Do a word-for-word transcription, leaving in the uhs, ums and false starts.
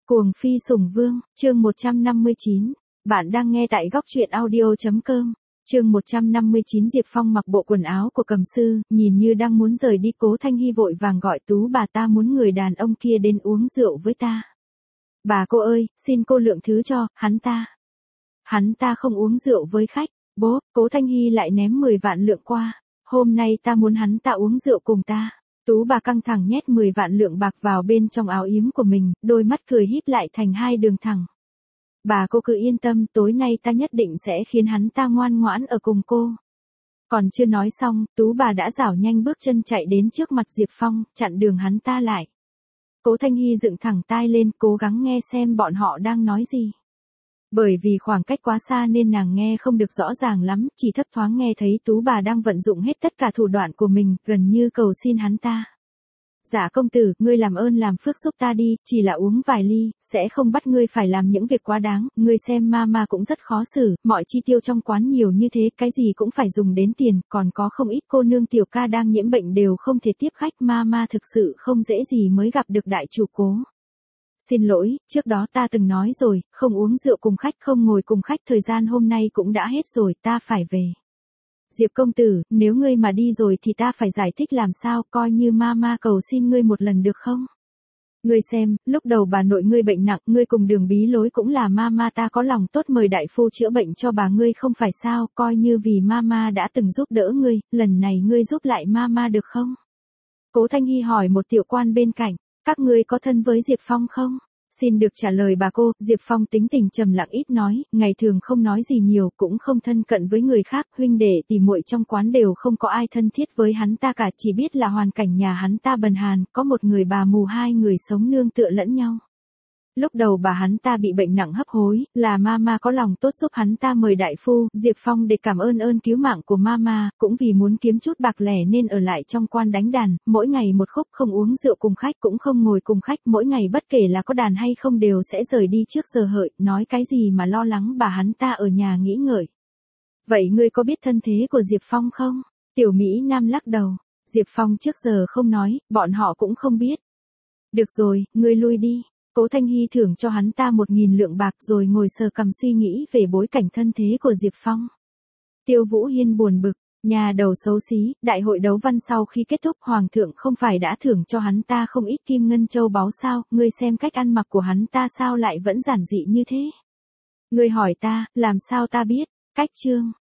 Cuồng phi sủng vương, chương một trăm năm mươi chín. Bạn đang nghe tại góc truyện audio chấm com. Chương một trăm năm mươi chín. Diệp Phong mặc bộ quần áo của cầm sư, nhìn như đang muốn rời đi. Cố Thanh Hy vội vàng gọi Tú bà, ta muốn người đàn ông kia đến uống rượu với ta. Bà cô ơi, xin cô lượng thứ cho, hắn ta. Hắn ta không uống rượu với khách. Bố, Cố Thanh Hy lại ném mười vạn lượng qua. Hôm nay ta muốn hắn ta uống rượu cùng ta. Tú bà căng thẳng nhét mười vạn lượng bạc vào bên trong áo yếm của mình, đôi mắt cười híp lại thành hai đường thẳng. Bà cô cứ yên tâm, tối nay ta nhất định sẽ khiến hắn ta ngoan ngoãn ở cùng cô. Còn chưa nói xong, Tú bà đã rảo nhanh bước chân chạy đến trước mặt Diệp Phong, chặn đường hắn ta lại. Cố Thanh Hy dựng thẳng tai lên, cố gắng nghe xem bọn họ đang nói gì. Bởi vì khoảng cách quá xa nên nàng nghe không được rõ ràng lắm, chỉ thấp thoáng nghe thấy Tú bà đang vận dụng hết tất cả thủ đoạn của mình, gần như cầu xin hắn ta. Dạ công tử, ngươi làm ơn làm phước giúp ta đi, chỉ là uống vài ly, sẽ không bắt ngươi phải làm những việc quá đáng, ngươi xem mama cũng rất khó xử, mọi chi tiêu trong quán nhiều như thế, cái gì cũng phải dùng đến tiền, còn có không ít cô nương tiểu ca đang nhiễm bệnh đều không thể tiếp khách, mama thực sự không dễ gì mới gặp được đại chủ Cố. Xin lỗi, trước đó ta từng nói rồi, không uống rượu cùng khách, không ngồi cùng khách, thời gian hôm nay cũng đã hết rồi, ta phải về. Diệp công tử, nếu ngươi mà đi rồi thì ta phải giải thích làm sao, coi như mama cầu xin ngươi một lần được không? Ngươi xem, lúc đầu bà nội ngươi bệnh nặng, ngươi cùng Đường Bí Lối cũng là mama ta có lòng tốt mời đại phu chữa bệnh cho bà ngươi không phải sao, coi như vì mama đã từng giúp đỡ ngươi, lần này ngươi giúp lại mama được không? Cố Thanh Hy hỏi một tiểu quan bên cạnh. Các ngươi có thân với Diệp Phong không? Xin được trả lời bà cô. Diệp Phong tính tình trầm lặng ít nói, ngày thường không nói gì nhiều, cũng không thân cận với người khác, huynh đệ tỉ muội trong quán đều không có ai thân thiết với hắn ta cả, chỉ biết là hoàn cảnh nhà hắn ta bần hàn, có một người bà mù, hai người sống nương tựa lẫn nhau. Lúc đầu bà hắn ta bị bệnh nặng hấp hối, là mama có lòng tốt giúp hắn ta mời đại phu, Diệp Phong để cảm ơn ơn cứu mạng của mama, cũng vì muốn kiếm chút bạc lẻ nên ở lại trong quan đánh đàn, mỗi ngày một khúc, không uống rượu cùng khách cũng không ngồi cùng khách, mỗi ngày bất kể là có đàn hay không đều sẽ rời đi trước giờ hợi, nói cái gì mà lo lắng bà hắn ta ở nhà nghĩ ngợi. Vậy ngươi có biết thân thế của Diệp Phong không? Tiểu Mỹ Nam lắc đầu, Diệp Phong trước giờ không nói, bọn họ cũng không biết. Được rồi, ngươi lui đi. Cố Thanh Hy thưởng cho hắn ta một nghìn lượng bạc rồi ngồi sờ cằm suy nghĩ về bối cảnh thân thế của Diệp Phong. Tiêu Vũ Hiên buồn bực, nhà đầu xấu xí, đại hội đấu văn sau khi kết thúc Hoàng thượng không phải đã thưởng cho hắn ta không ít kim ngân châu báu sao, ngươi xem cách ăn mặc của hắn ta sao lại vẫn giản dị như thế. Ngươi hỏi ta, làm sao ta biết, cách trương,